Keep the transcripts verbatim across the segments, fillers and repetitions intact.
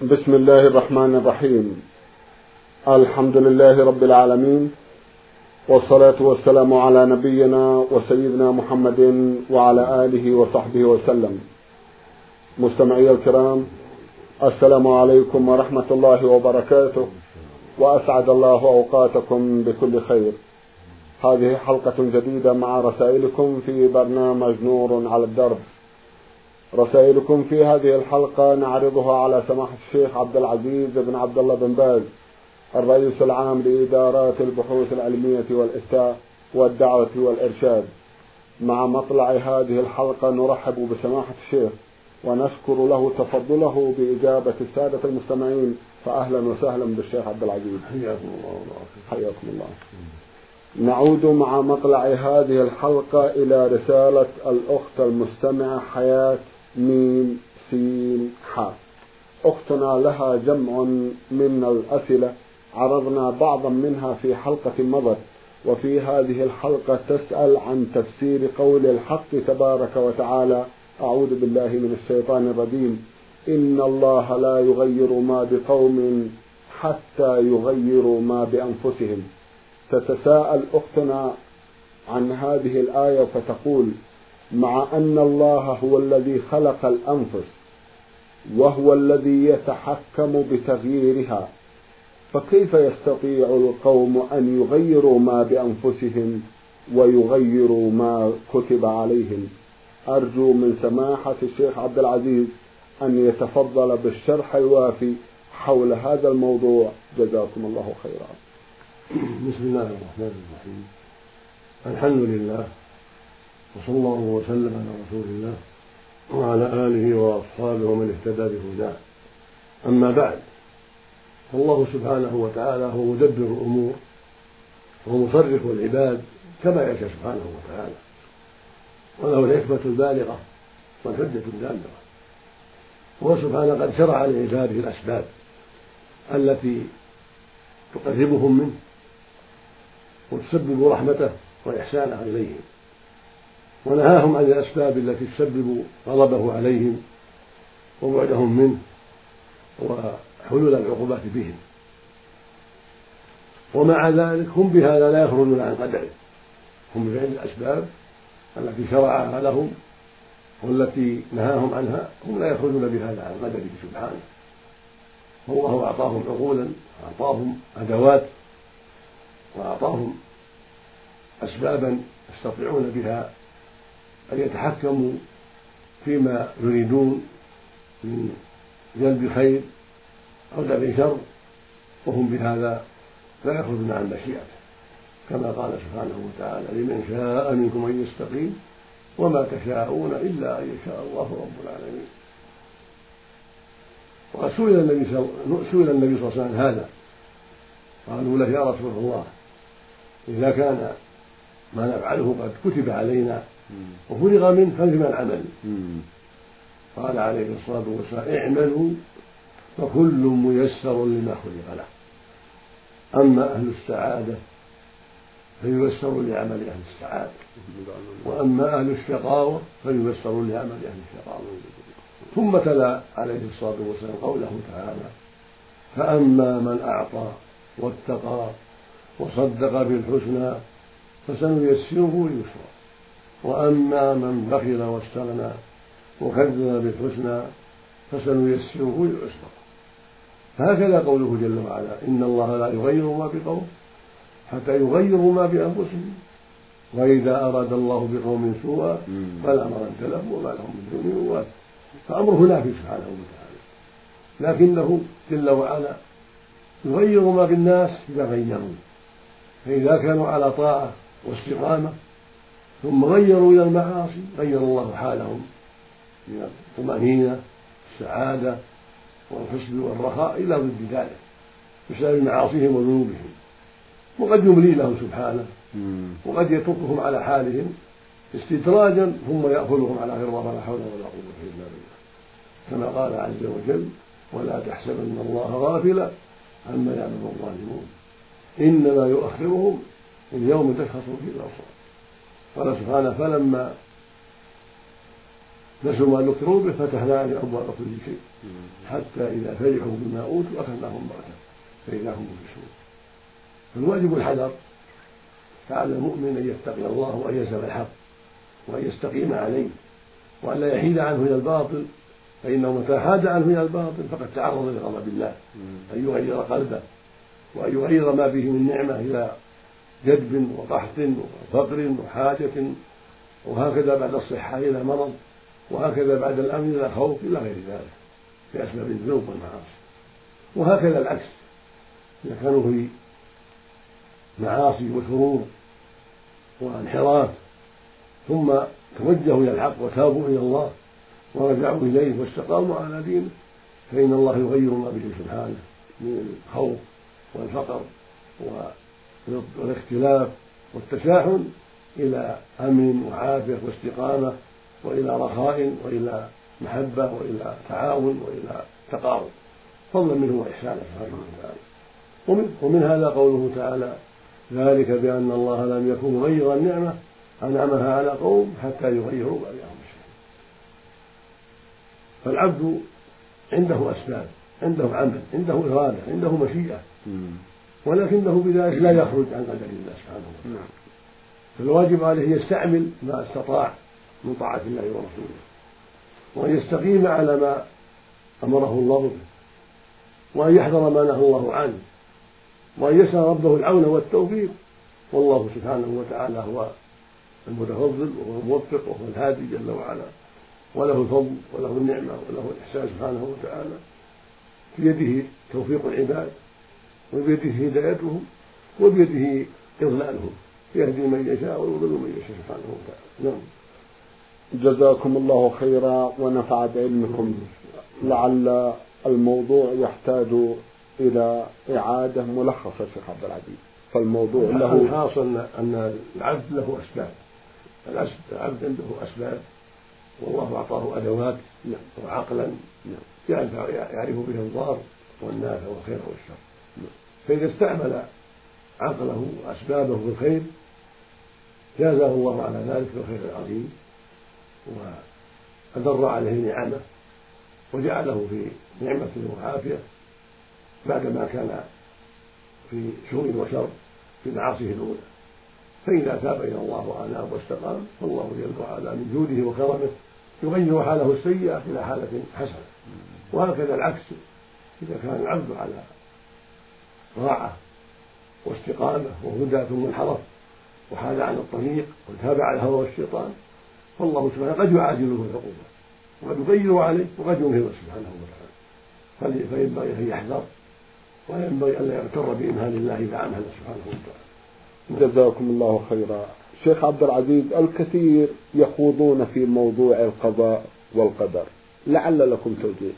بسم الله الرحمن الرحيم. الحمد لله رب العالمين، والصلاة والسلام على نبينا وسيدنا محمد وعلى آله وصحبه وسلم. مستمعي الكرام، السلام عليكم ورحمة الله وبركاته، وأسعد الله أوقاتكم بكل خير. هذه حلقة جديدة مع رسائلكم في برنامج نور على الدرب. رسائلكم في هذه الحلقة نعرضها على سماحة الشيخ عبد العزيز بن عبد الله بن باز، الرئيس العام لإدارات البحوث العلمية والإفتاء والدعوة والإرشاد. مع مطلع هذه الحلقة نرحب بسماحة الشيخ ونشكر له تفضله بإجابة السادة المستمعين، فأهلا وسهلا بالشيخ عبد العزيز. حياكم الله. حياكم الله. نعود مع مطلع هذه الحلقة إلى رسالة الأخت المستمعة حياة ميم سين حاء. أختنا لها جمع من الأسئلة، عرضنا بعضا منها في حلقة مضت، وفي هذه الحلقة تسأل عن تفسير قول الحق تبارك وتعالى: أعوذ بالله من الشيطان الرجيم، إن الله لا يغير ما بقوم حتى يغيروا ما بأنفسهم. تتساءل أختنا عن هذه الآية فتقول: مع أن الله هو الذي خلق الأنفس وهو الذي يتحكم بتغييرها، فكيف يستطيع القوم أن يغيروا ما بأنفسهم ويغيروا ما كتب عليهم؟ أرجو من سماحة الشيخ عبد العزيز أن يتفضل بالشرح الوافي حول هذا الموضوع، جزاكم الله خيرا. بسم الله الرحمن الرحيم. الحمد لله، وصلى الله وسلم على رسول الله وعلى آله وأصحابه ومن اهتدى بهداه. أما بعد، فالله سبحانه وتعالى هو مدبر الأمور ومصرف العباد كما يشاء سبحانه وتعالى، وله الحكمة البالغة والحجة الدامغة. هو سبحانه قد شرع لعباده الأسباب التي تقربهم منه وتسبب رحمته وإحسانه إليهم، ونهاهم عن الأسباب التي تسبب غضبه عليهم وبعدهم منه وحلول العقوبات بهم. ومع ذلك هم بهذا لا يخرجون عن قدره، هم بفعل الأسباب التي شرعها لهم والتي نهاهم عنها هم لا يخرجون بهذا عن قدره سبحانه. والله أعطاهم عقولا وأعطاهم أدوات وأعطاهم أسبابا يستطيعون بها أن يتحكموا فيما يريدون من جلب خير أو دفع شر، وهم بهذا لا يخرجون عن مشيئته، كما قال سبحانه وتعالى: لمن شاء منكم أن يستقيم وما تشاءون إلا أن يشاء الله رب العالمين. وقد سئل النبي سئل النبي صلى الله عليه وسلم هذا، قالوا له: يا رسول الله، إذا كان ما نفعله قد كتب علينا وفرغ منه فلما العمل؟ قال عليه الصلاة والسلام: اعملوا فكل ميسر لما خلق له. أما أهل السعادة فييسروا لعمل أهل السعادة، وأما أهل الشقاوة فييسروا لعمل أهل الشقاوة. ثم تلا عليه الصلاة والسلام قوله تعالى: فأما من أعطى واتقى وصدق بالحسنى فسنيسره لليسرى، وأما من بخل واستغنى وكذب بالحسنى فسنيسره للعسرى. فهكذا قوله جل وعلا: إن الله لا يغير ما بقوم حتى يغيروا ما بأنفسهم، وإذا أراد الله بقوم سوءا فلا مرد له وما لهم من دونه من وال. فأمره نافذ سبحانه وتعالى، لكنه جل وعلا يغير ما بالناس إذا غيروا، فإذا كانوا على طاعة واستقامة ثم غيروا إلى المعاصي غير الله حالهم من الطمأنينة السعادة والحسن والرخاء إلى ضد ذلك بسبب معاصيهم وذنوبهم. وقد يملي لهم سبحانه، وقد يتركهم على حالهم استدراجا ثم يأخذهم على غير الله، ولا حول ولا قوة إلا بالله، كما قال عز وجل: ولا تحسبن الله غافلا عما يعمل الظالمون إنما يؤخرهم اليوم تشخص فيه الأبصار. قال سبحانه: فلما نسوا ما ذكروا به فتحنا عليهم أبواب كل شيء حتى إذا فرحوا بما أوتوا أخذناهم بغتة فإذا هم مبلسون. فالواجب الحذر فعلى المؤمن أن يتقي الله وأن يلزم الحق وأن يستقيم عليه وأن لا يحيد عنه إلى الباطل، فإنه متى حاد عنه إلى الباطل فقد تعرض لغضب الله، أن يغير قلبه وأن يغير ما به من نعمة إلى جدب وقحط وفقر وحاجة، وهكذا بعد الصحة إلى مرض، وهكذا بعد الأمن إلى خوف إلى غير ذلك بأسباب الذنوب والمعاصي. وهكذا العكس، إذا كانوا في معاصي وشرور وانحراف ثم توجهوا إلى الحق وتابوا إلى الله ورجعوا إليه واستقاموا على دينه فإن الله يغير ما به سبحانه من الخوف والفقر والاختلاف والتشاحن إلى أمن وعافية واستقامة وإلى رخاء وإلى محبة وإلى تعاون وإلى تقارب فضلا منه وإحسانه سبحانه وتعالى. ومن هذا قوله تعالى: ذلك بأن الله لم يكن مغيرا نعمة أنعمها على قوم حتى يغيروا بأنفسهم. فالعبد عنده أسباب، عنده عمل، عنده إرادة، عنده مشيئة، ولكنه بذلك لا يخرج عن قدر الله سبحانه وتعالى. فالواجب عليه يستعمل ما استطاع من طاعة الله ورسوله وأن يستقيم على ما أمره الله به وأن يحذر ما نهى الله عنه وأن يسأل ربه العون والتوفيق، والله سبحانه وتعالى هو المتفضل وهو الموفق وهو الهادي جل وعلا، وله الفضل وله النعمة وله الإحسان سبحانه وتعالى. في يده توفيق العباد وبيده هدايتهم وبيده إضلالهم، يهدي من يشاء ويضل من يشاء سبحانه وتعالى. نعم. جزاكم الله خيرا ونفع بعلمكم. لعل الموضوع يحتاج إلى إعادة ملخصة شيخ عبد العزيز. فالموضوع له الحاصل أن العبد له أسباب، العبد عنده أسباب والله أعطاه أدوات وعقلا يعرف به الضار والنافع والخير والشر، فإذا استعمل عقله وأسبابه بالخير جازاه الله على ذلك بالخير العظيم وأدر عليه نعمه وجعله في نعمة وعافية بعدما كان في سوء وشر في معاصيه الأولى. فإذا تاب إلى الله وأناب واستقام فالله جل وعلا من جوده وكرمه يغير حاله السيئة إلى حالة حسنة. وهكذا العكس، إذا كان العبد على طاعة واستقامة وهدى ثم انحرف وحاد عن الطريق وتابع الهوى والشيطان فالله سبحانه قد يعاجله بالعقوبة وقد يغير عليه وقد ينهض سبحانه وتعالى. فينبغي أن يحذر وينبغي أن لا يغتر بإمهال الله إذا عمل سبحانه وتعالى. جزاكم الله خيرا. شيخ عبد العزيز، الكثير يخوضون في موضوع القضاء والقدر، لعل لكم توجيه.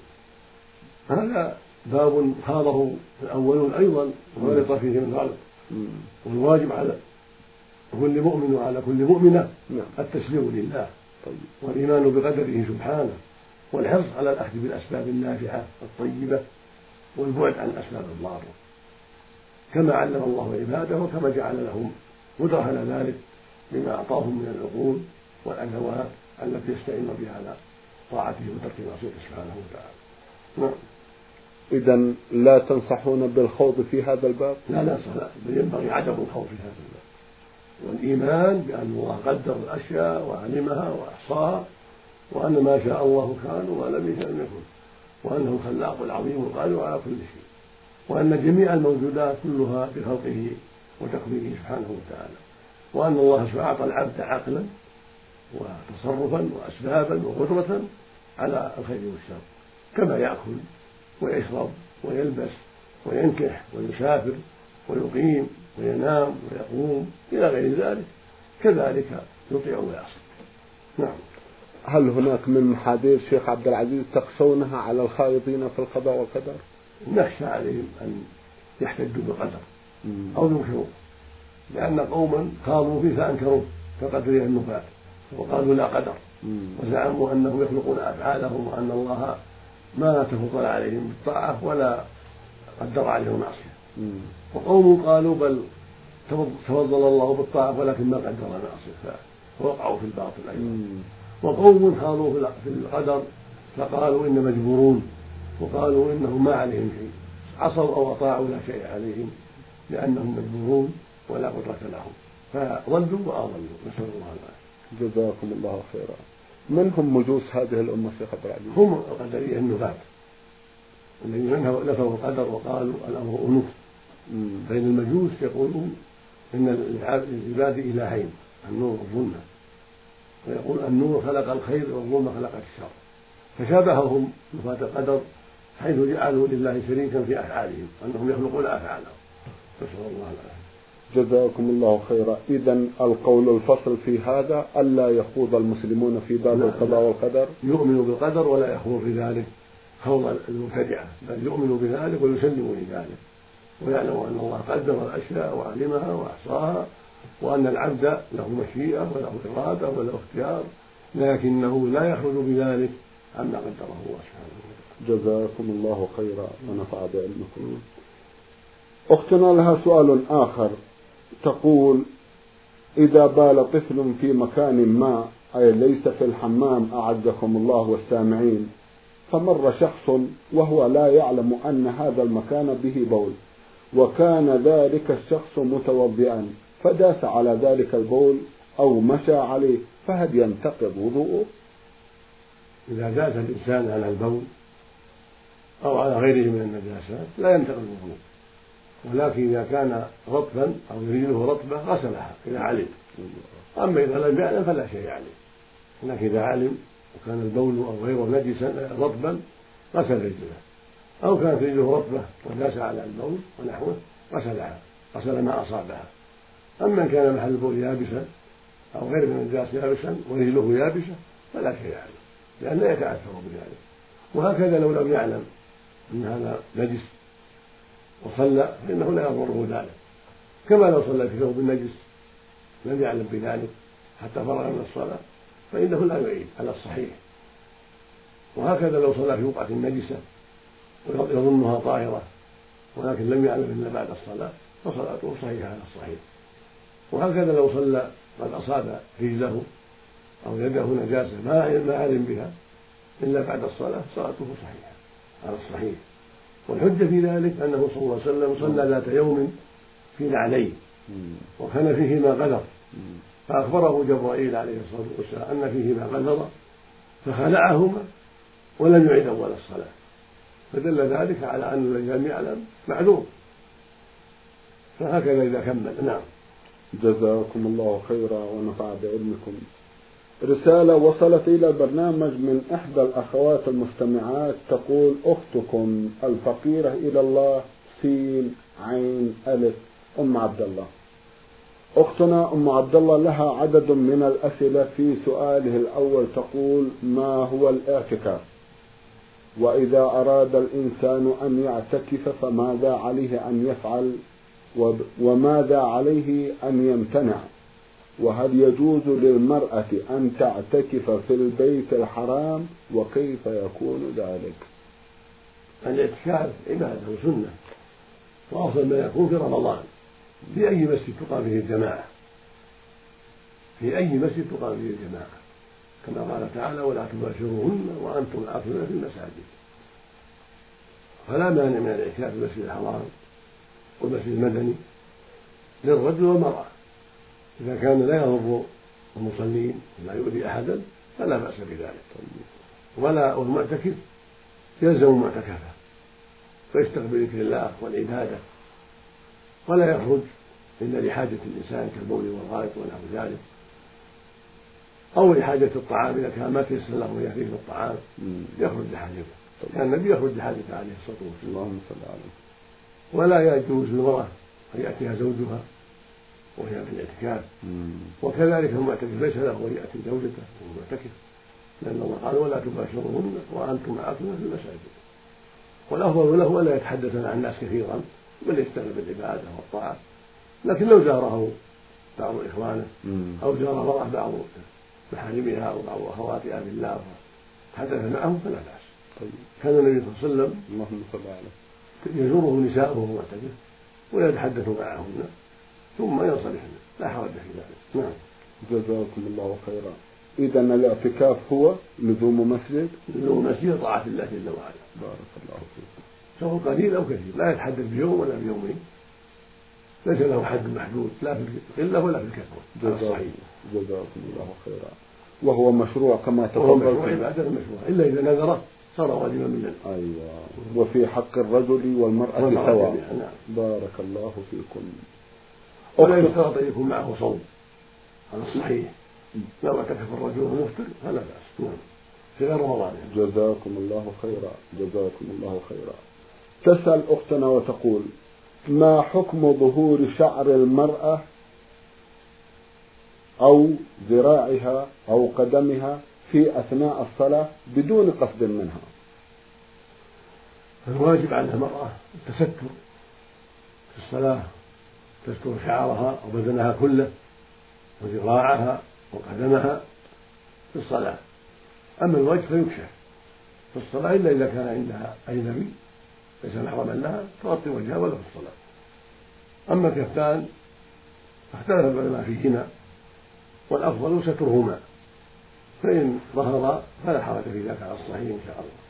هذا باب خاضه الأولون أيضا وغلط فيه من غلط، والواجب على كل مؤمن وعلى كل مؤمنة التسليم لله والإيمان بقدره سبحانه والحرص على الأخذ بالأسباب النافعة الطيبة والبعد عن الأسباب الضارة كما علم الله عباده وكما جعل لهم قدرة على ذلك بما أعطاهم من العقول والأدوات التي يستعين بها على طاعته وترك معصيته سبحانه وتعالى. نعم. إذن لا تنصحون بالخوض في هذا الباب؟ لا لا صلاة، بل ينبغي عدم الخوض في هذا الباب والإيمان بأن الله قدر الأشياء وعلمها وأحصاها وأن ما شاء الله كان وما لم يشاء لم يكن وأنه الخلاق العظيم القادر على كل شيء وأن جميع الموجودات كلها بخلقه وتكوينه سبحانه وتعالى وأن الله سبحانه أعطى العبد عقلا وتصرفا وأسبابا وقدرة على الخير والشر كما يأكل ويشرب ويلبس وينكح ويسافر ويقيم وينام ويقوم إلى غير ذلك كذلك يطيع ويعصي. نعم. هل هناك من محاذير شيخ عبد العزيز تخشونها على الخائضين في القضاء والقدر؟ نخشى عليهم أن يحتجوا بالقدر أو ينكروا، لأن قوما خاضوا فيه فأنكروه كقدرية النفاة وقالوا لا قدر وزعموا أنهم يخلقون أفعالهم وأن الله ما تفضل عليهم بالطاعة ولا قدر عليهم معصية. وقوم قالوا بل تفضل الله بالطاعة ولكن ما قدر معصية فوقعوا في الباطل أيضا. وقوم خاضوا في القدر فقالوا إن مجبورون، وقالوا إنهم ما عليهم شيء، عصوا أو أطاعوا لا شيء عليهم لأنهم مجبورون ولا قدرة لهم، فضلوا وأضلوا، نسأل الله العافية. جزاكم الله خيرا. من هم مجوس هذه الأمة شيخ عبد العزيز؟ هم القدرية النفاة الذين نفوا القدر وقالوا الأمر أنوف. بين المجوس يقولون إن للعباد إلهين، النور والظلمة، ويقول النور خلق الخير والظلمة خلق الشر، فشابههم نفاة القدر حيث جعلوا لله شريكا في أفعالهم، أنهم يخلقون أفعالهم، نسأل الله العافية. جزاكم الله خيرا. إذن القول الفصل في هذا ألا يخوض المسلمون في باب القضاء والقدر، يؤمن بالقدر ولا يخوض في ذلك خوض المبتدعة، بل يؤمن بذلك ويسلم لذلك، ويعلم أن الله قدر الأشياء وعلمها وأحصاها، وأن العبد له مشيئة وله إرادة وله اختيار، لكنه لا يخرج بذلك عما قدره الله سبحانه وتعالى. جزاكم الله خيرا ونفع بعلمكم. أختنا لها سؤال آخر، تقول: إذا بال طفل في مكان ما، أي ليس في الحمام أعزكم الله والسامعين، فمر شخص وهو لا يعلم أن هذا المكان به بول، وكان ذلك الشخص متوضئا فداس على ذلك البول أو مشى عليه، فهل ينتقض وضوءه؟ إذا داس الإنسان على البول أو على غيره من النجاسات لا ينتقض الوضوء، ولكن إذا كان رطبا أو يريده رطبة غسلها إذا علم، أما إذا لم يعلم فلا شيء عليه. لكن إذا علم وكان البول أو غيره نجسا رطبا غسل رجله، أو كانت رجله رطبة وداس على البول ونحوه غسلها، غسل ما أصابها. أما إن كان محل البول يابسا أو غير من النجاس يابسا ورجله يابسة فلا شيء عليه، لأن لا يتأثر بذلك. وهكذا لو لم يعلم أن هذا نجس وصلى فإنه لا يضره ذلك، كما لو صلى في ثوب النجس لم يعلم بذلك حتى فرغ من الصلاة فإنه لا يعيد على الصحيح. وهكذا لو صلى في بقعة نجسة ويظنها طاهرة ولكن لم يعلم إلا بعد الصلاة فصلاته صحيحة على الصحيح. وهكذا لو صلى قد أصاب رجله أو يده نجاسة ما علم بها إلا بعد الصلاة صلاته صحيحة على الصحيح. والحجة في ذلك أنه صلى الله عليه وسلم صلى ذات يوم في نعلين وكان فيهما قدر، فأخبره جبرائيل عليه الصلاة والسلام أن فيهما قدر فخلعهما ولم يعد أول الصلاة، فدل ذلك على أن الذي لم يعلم معذور. فهكذا إذا كمل. نعم. جزاكم الله خيرا ونفع بعلمكم. رسالة وصلت إلى البرنامج من إحدى الأخوات المستمعات تقول: أختكم الفقيرة إلى الله سين عين ألف أم عبد الله. أختنا أم عبد الله لها عدد من الأسئلة. في سؤاله الأول تقول: ما هو الاعتكاف؟ وإذا أراد الإنسان أن يعتكف فماذا عليه أن يفعل؟ وماذا عليه أن يمتنع؟ وهل يجوز للمرأة أن تعتكف في البيت الحرام؟ وكيف يكون ذلك؟ الاعتكاف عبادة وسنة، وأفضل ما يكون في رمضان في أي مسجد تقام فيه الجماعة، في أي مسجد تقام فيه الجماعة، كما قال تعالى: ولا تباشروهن وأنتم عاكفون في المساجد. فلا مانع من الاعتكاف في المسجد الحرام والمسجد المدني للرجل والمرأة إذا كان لا يضر المصلين ولا يؤذي أحدا فلا بأس بذلك. ولا والمعتكف يلزم معتكفه فيستقبل ذكر الله والعبادة ولا يخرج إلا لحاجة الإنسان كالبول والغائط ونحو ذلك، أو لحاجة الطعام إذا كان ما تيسر له يأتيه الطعام يخرج لحاجته، كان النبي يخرج لحاجته عليه الصلاة والسلام. ولا يجوز للمرأة أن يأتيها زوجها وهي في الاعتكاف، وكذلك المعتكف ليس له أن يأتي زوجته وهو معتكف، لأن الله قال: ولا تباشرون وأنتم عاكفون في المساجد. والأفضل له ألا يتحدث مع الناس كثيرا بل يشتغل بالعبادة والطاعة. لكن لو زاره بعض إخوانه أو زار مرأة بعض محارمها أو بعض أخواتها بالله تحدث معهم فلا بأس. كان النبي صلى الله عليه وسلم اللهم صل عليه يزوره نساءه وهو معتكف ويتحدث معهن ثم ينصرفن، لا حرج في ذلك. نعم. جزاكم الله خيرا. إذا الاعتكاف هو لزوم مسجد، لزوم مسجد طاعة الله جل وعلا. بارك الله فيكم. سواء قليل أو كثير، لا يتحدد بيوم ولا بيومين، ليس له حد محدود لا في القلة ولا في الكثرة. جزاكم الله خيرا. وهو مشروع كما تفضلت. وهو مشروع عبادة مشروع، إلا إذا نذره صار واجبا من الله. أيوة. وفي حق الرجل والمرأة سواء. نعم. بارك الله فيكم. ولا يشترط أن يكون معه صوم، هذا الصحيح. لو اعتكف الرجل وهو مفطر فلا بأس. نعم. في غير رمضان. جزاكم الله خيرا. جزاكم الله خيرا. تسأل أختنا وتقول: ما حكم ظهور شعر المرأة أو ذراعها أو قدمها في أثناء الصلاة بدون قصد منها؟ الواجب على المرأة التستر في الصلاة، تستر شعرها وبدنها كله وذراعها وقدمها في الصلاة. أما الوجه فيكشف في الصلاة إلا إذا كان عندها أجنبي ليس محرما لها تغطي وجهها ولا في الصلاة. أما الكفان فاختلف العلماء فيهما، والأفضل سترهما، فإن ظهر فلا حرج في ذلك على الصحيح إن شاء الله.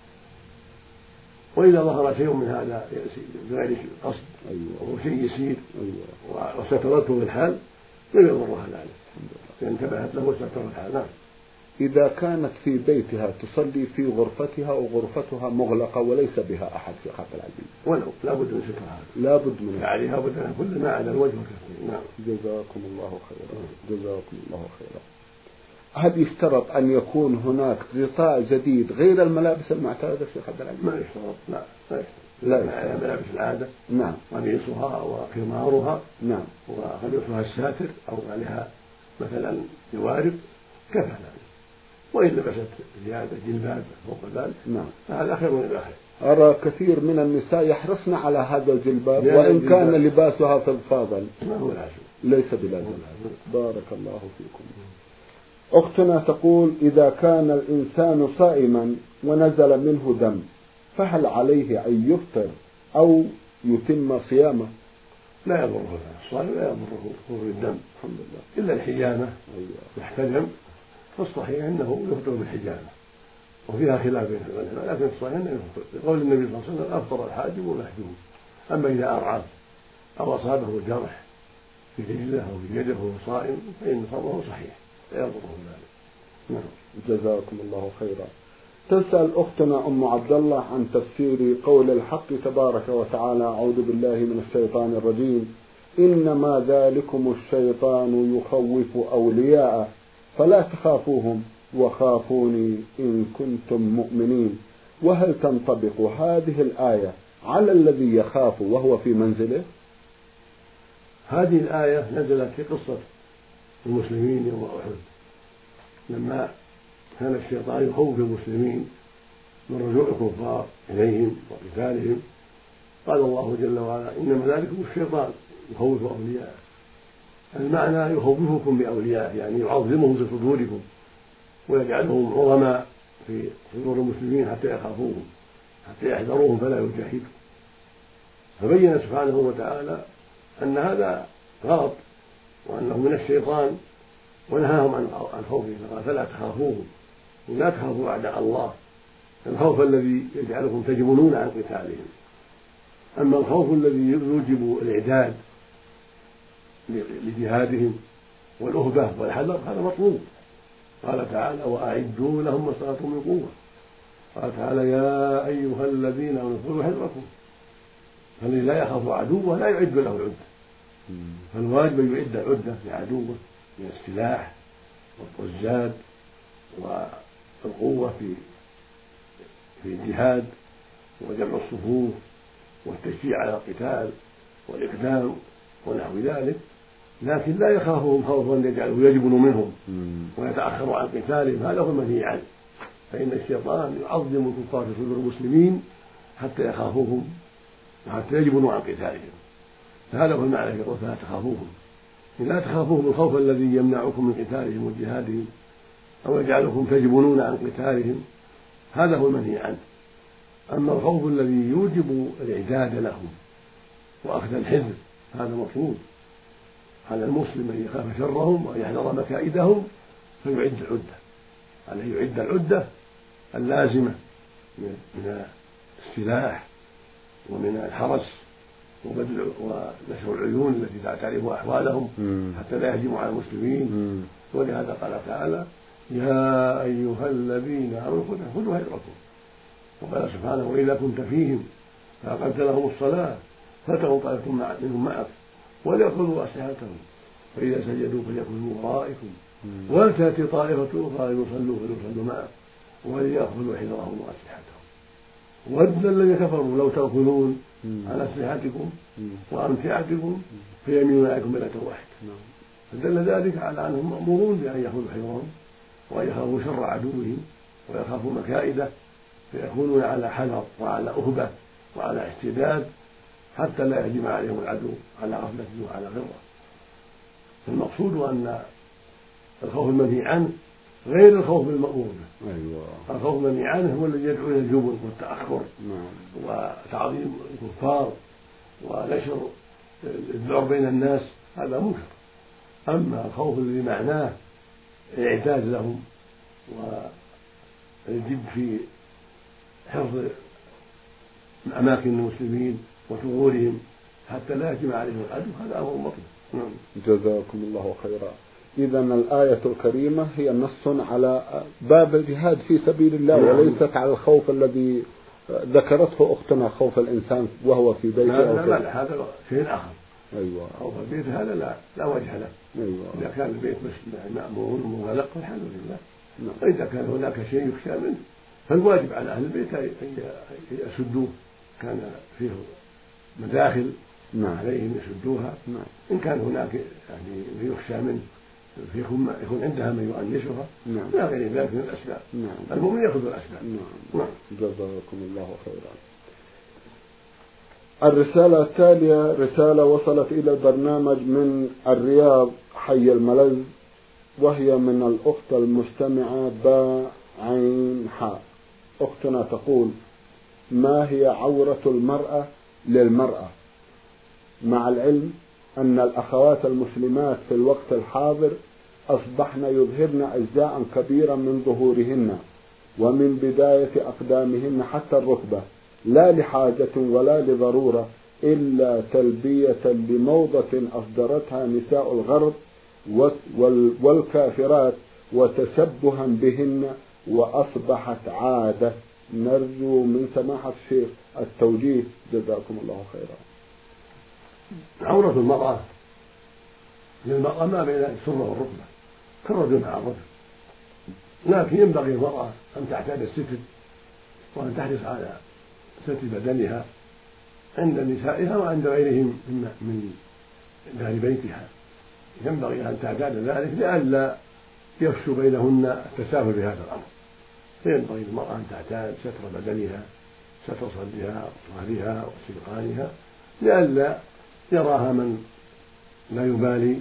وإذا ظهر شيء من هذا بغير قصد أو شيء يسير وسترته بالحال لم يضرها ذلك، فانتبهت له وستر الحال. نعم. إذا كانت في بيتها تصلي في غرفتها وغرفتها مغلقة وليس بها أحد في حق العزيز، ولو لا بد من سترها، لا بد من عليها بدنها كل ما عدا الوجه والكفين. نعم. جزاكم الله خيرا. جزاكم الله خيرا. هل يشترط أن يكون هناك غطاء جديد غير الملابس المعتادة في حق العزيز؟ ما يشترط. لا لا يشترط. لا يشترط. ملابس العادة. نعم. قميصها وخمارها. نعم. وقميصها الساتر أو عليها مثلا جوارب كفى ذلك. وإن لبست زيادة جلباب فوق ذلك نعم فهذا خير من الآخر. أرى كثير من النساء يحرصن على هذا الجلباب وإن كان لباسها فضفاضا ما هو لازم، ليس بلازم. بارك الله فيكم. أختنا تقول: إذا كان الإنسان صائما ونزل منه دم فهل عليه أن يفطر أو يتم صيامه؟ لا يضره الصائم، لا يضره خروج الدم الحمد لله، إلا الحجامة يحتجم، فالصحيح أنه يفطر بالحجامة، وفيها خلاف بين العلماء، لكن الصحيح أنه يفطر لقول النبي صلى الله عليه وسلم: أفطر الحاجب والمحجوم. أما إذا أرعى أو أصابه جرح في رجله أو في يده وهو صائم فإن فطره صحيح لا يضره ذلك. نعم. جزاكم الله خيرا. تسأل أختنا أم عبد الله عن تفسير قول الحق تبارك وتعالى: أعوذ بالله من الشيطان الرجيم، إنما ذلكم الشيطان يخوف أولياءه فلا تخافوهم وخافوني إن كنتم مؤمنين. وهل تنطبق هذه الآية على الذي يخاف وهو في منزله؟ هذه الآية نزلت في قصة المسلمين يوم أحد، لما كان الشيطان يخوف المسلمين من رجوع الكفار إليهم وقتالهم. قال الله جل وعلا: إنما ذلكم الشيطان يخوف أولياءه. المعنى يخوفكم بأولياء، يعني يعظمهم في صدوركم ويجعلهم عظماء في صدور المسلمين حتى يخافوهم، حتى يحذروهم فلا يجاهدوا. فبين سبحانه وتعالى أن هذا غلط وأنه من الشيطان، ونهاهم عن خوفه، فقال: فلا تخافوهم، لا تخافوا أعداء الله، الخوف الذي يجعلكم تجبنون عن قتالهم. أما الخوف الذي يوجب الإعداد لجهادهم والأهبة والحذر هذا مطلوب. قال تعالى: وأعدوا لهم ما استطعتم من قوة. قال تعالى: يا أيها الذين آمنوا خذوا حذركم. فالذي لا يخاف عدوه لا يعد له العدة، فالواجب أن يعد العدة لعدوه من السلاح والزاد والقوة في في الجهاد وجمع الصفوف والتشجيع على القتال والإقدام ونحو ذلك، لكن لا يخافهم خوفا يجعله يجبن منهم ويتأخر عن قتالهم، هذا هو المنهي عنه. فإن الشيطان يعظم الكفار في صدور المسلمين حتى يخافوهم وحتى يجبنوا عن قتالهم، هذا هو المعنى في قوله: فلا تخافوهم. لا تخافوهم الخوف الذي يمنعكم من قتالهم وجهادهم أو يجعلكم تجبنون عن قتالهم، هذا هو المنهي عنه. أما الخوف الذي يوجب الإعداد لهم وأخذ الحذر هذا مطلوب على المسلم، أن يخاف شرهم وأن يحذر مكائدهم فيعد العدة، عليه يعد العدة اللازمة من السلاح ومن الحرس وبذل ونشر العيون التي تعرف أحوالهم حتى لا يهجموا على المسلمين. ولهذا قال تعالى: يا أيها الذين آمنوا خذوا حذركم. وقال سبحانه: وإذا كنت فيهم فأقمت لهم الصلاة فلتقم طائفة منهم معك وليأخذوا أسلحتهم فإذا سجدوا فليكونوا من ورائكم ولتأتي طائفة أخرى يصلوا فليصلوا معك وليأخذوا حذرهم وأسلحتهم ود الذين كفروا لو تأخذون عن أسلحتكم وأمتعتكم فيميلون عليكم ميلة واحدة. فدل ذلك على أنهم مأمورون بأن يأخذوا حذرهم وأن يخافوا شر عدوهم ويخافوا مكائده، فيكونون على حذر وعلى أهبة وعلى استعداد حتى لا يهجم عليهم العدو على غفلة وعلى غرة. فالمقصود أن الخوف المنهي عنه غير الخوف بالمأمور به. أيوة. الخوف المنهي عنه هو الذي يدعو إلى الجبن والتأخر وتعظيم الكفار ونشر الذعر بين الناس، هذا منكر. أما الخوف الذي معناه الإعداد لهم والجد في حفظ أماكن المسلمين وثغورهم حتى لا يهجم عليهم العدو، هذا أمر مطلوب. جزاكم الله خيرا. إذا الآية الكريمة هي نص على باب الجهاد في سبيل الله وليست على الخوف الذي ذكرته أختنا، خوف الإنسان وهو في بيته. لا لا, لا هذا شيء آخر. أيوة. خوف البيت هذا لا لا وجه له. أيوة. إذا كان البيت مأمون ومغلق الحمد لله. نعم. وإذا كان هناك شيء يخشى منه فالواجب على أهل البيت أن يسدوه، كان فيه مداخل نعم. عليهم يسدوها. نعم. إن كان هناك يعني يخشى منه يكون يكون عندها من يؤنسها. نعم. لا غير ذلك من الأسباب. نعم. المؤمن يأخذ الأسباب. نعم. نعم. جزاكم الله خيرا. الرسالة التالية رسالة وصلت إلى البرنامج من الرياض حي الملز، وهي من الأخت المستمعة باء عين حاء. أختنا تقول: ما هي عورة المرأة للمرأة؟ مع العلم أن الأخوات المسلمات في الوقت الحاضر أصبحن يظهرن أجزاء كبيرة من ظهورهن ومن بداية أقدامهن حتى الركبة، لا لحاجة ولا لضرورة إلا تلبية لموضة أصدرتها نساء الغرب والكافرات وتشبها بهن، وأصبحت عادة. نرجو من سماحة الشيخ التوجيه، جزاكم الله خيرا. عورة المرأة للمرأة ما بين السرة والركبة كالرجل مع الرجل، لكن ينبغي المرأة أن تعتاد الستر وأن تحرص على ستر بدنها عند نسائها وعند غيرهم من أهل بيتها. ينبغي أن تعتاد ذلك لئلا يفشو بينهن التساهل بهذا الأمر، فينبغي للمرأة أن تعتاد ستر بدنها، ستر صدرها وظهرها وسلقانها، لئلا يراها من لا يبالي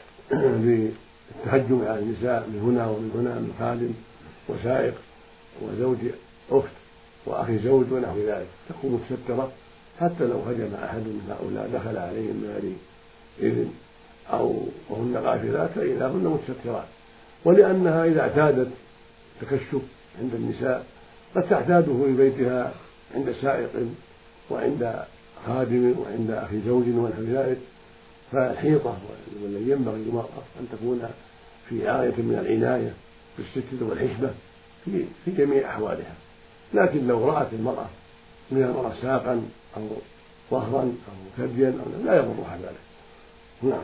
بالتهجم على النساء من هنا ومن هنا من خادم وسائق وزوج أخت وأخي زوج ونحو ذلك، تكون مستترة حتى لو هجم أحد من هؤلاء دخل عليهم من غير إذن أو وهن غافلات فإذا هن مستترات. ولأنها إذا اعتادت تكشف عند النساء قد تعتاده في بيتها عند سائق وعند خادم وعند أخي زوج ونحو ذلك. فالحيطة والذي ينبغي للمرأة أن تكون في غاية من العناية بالستر والحشمة في في جميع أحوالها. لكن لو رأت المرأة من المرأة ساقا أو ظهرا أو ثديا أو لا يضرها ذلك. نعم.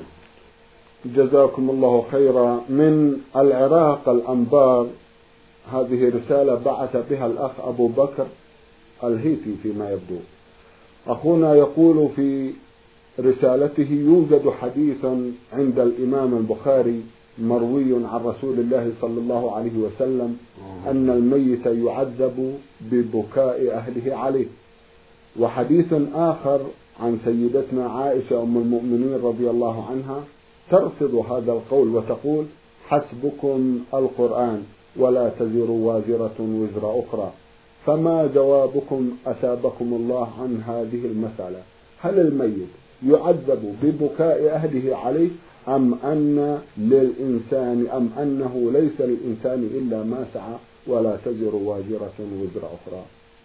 جزاكم الله خيرا. من العراق الأنبار، هذه رسالة بعث بها الأخ أبو بكر الهيثي فيما يبدو. أخونا يقول في رسالته: يوجد حديث عند الإمام البخاري مروي عن رسول الله صلى الله عليه وسلم أن الميت يعذب ببكاء أهله عليه، وحديث آخر عن سيدتنا عائشة أم المؤمنين رضي الله عنها ترفض هذا القول وتقول: حسبكم القرآن ولا تزر وازرة وزر أخرى. فما جوابكم أثابكم الله عن هذه المسألة؟ هل الميت يعذب ببكاء أهله عليه أم أن للإنسان أم أنه ليس للإنسان إلا ما سعى ولا تزر واجرة وزر أخرى.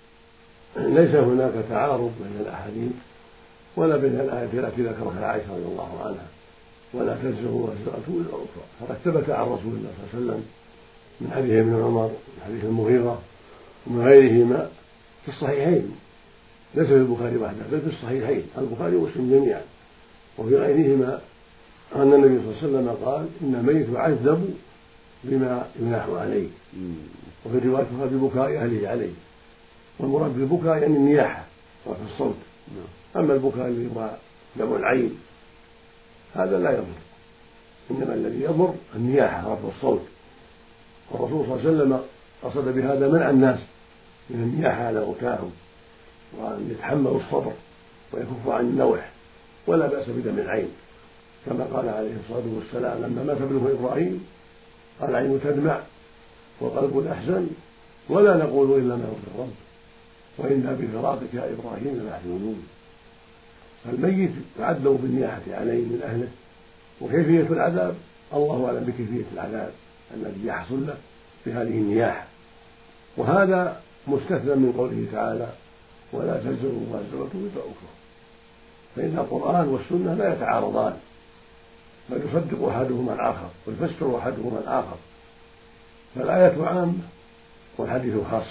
ليس هناك تعارض بين الأحاديث ولا بين الآية التي ذكرها عائشة رضي الله عنها ولا تزر وازرة وزر أخرى، فقد ثبت عن رسول الله صلى الله عليه وسلم من حديث ابن عمر من حديث المغيرة ومن غيرهما في الصحيحين، ليس في البخاري وحده بل في الصحيحين البخاري ومسلم جميعا وفي غيرهما أن النبي صلى الله عليه وسلم قال إن الميت يعذب بما يناح عليه، وفي الرواية ببكاء أهله عليه، والمراد بالبكاء يعني النياحة رفع الصوت. أما البكاء الذي هو دمع العين هذا لا يضر، إنما الذي يضر النياحة رفع الصوت، والرسول صلى الله عليه وسلم قصد بهذا منع الناس من النياحة على موتاهم وأن يتحملوا الصبر ويكفوا عن النوح، ولا بأس بدمع العين كما قال عليه الصلاة والسلام لما مات ابنه إبراهيم قال العين تدمع والقلب يحزن ولا نقول إلا ما يرضي الرب وإنا بفراقك يا إبراهيم لمحزونون. فالميت يعذب بالنياحة عليه من أهله، وكيفية العذاب الله أعلم بكيفية العذاب الذي يحصل له بهذه النياحة، وهذا مستثنى من قوله تعالى ولا تزر وازرة وزر أخرى، فإن القرآن والسنة لا يتعارضان بل يصدق أحدهما الآخر ويفسر أحدهما الآخر، فالآية عامة والحديث خاص،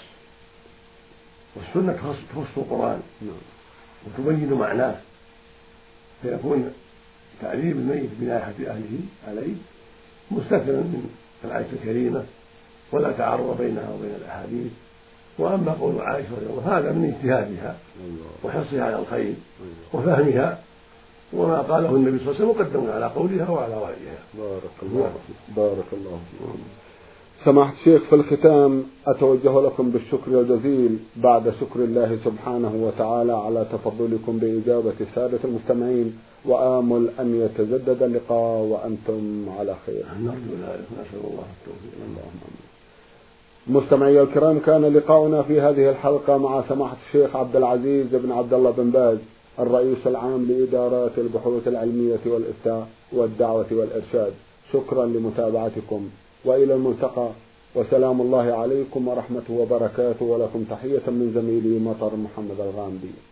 والسنة تخص القرآن وتبين معناه، فيكون تعذيب الميت بناحة أهله عليه مستثنى من الآية الكريمة ولا تعارض بينها وبين الأحاديث. وأما قول عائشة رضي الله عنها هذا من اجتهادها وحرصها على الخير وفهمها، وما قاله النبي صلى الله عليه وسلم مقدم على قولها وعلى رأيها. بارك الله بارك الله فيكم. سماحة الشيخ، في الختام أتوجه لكم بالشكر الجزيل بعد شكر الله سبحانه وتعالى على تفضلكم بإجابة السادة المستمعين، وآمل أن يتجدد اللقاء وأنتم على خير. نرجو ذلك ونسأل الله التوفيق. اللهم آمين. مستمعي الكرام، كان لقاؤنا في هذه الحلقة مع سماحة الشيخ عبد العزيز بن عبد الله بن باز الرئيس العام لإدارات البحوث العلمية والإفتاء والدعوة والإرشاد. شكرا لمتابعتكم وإلى الملتقى، وسلام الله عليكم ورحمته وبركاته، ولكم تحية من زميلي مطر محمد الغامدي.